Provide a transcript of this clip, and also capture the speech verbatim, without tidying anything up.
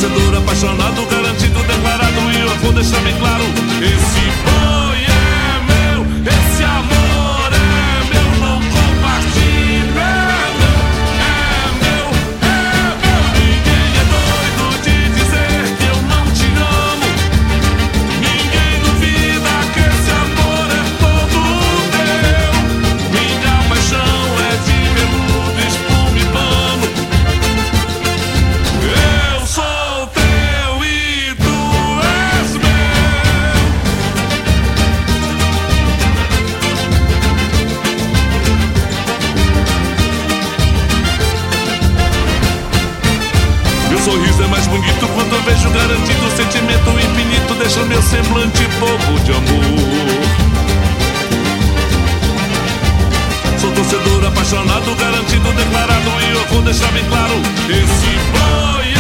torcedor apaixonado, garantido, declarado, e eu vou deixar bem claro: esse boi é meu, esse amor é meu, não compartilho, é meu, é meu, é meu. Ninguém é doido de dizer que eu não te amo, ninguém duvida que esse amor é todo meu. Minha paixão é de veludo, espuma e pano. Eu sou teu e tu és meu. Meu sorriso é mais bonito quando eu vejo garantido o sentimento infinito, deixa meu semblante bobo de amor. Sou torcedor apaixonado, garantido, declarado, e eu vou deixar bem claro: esse boi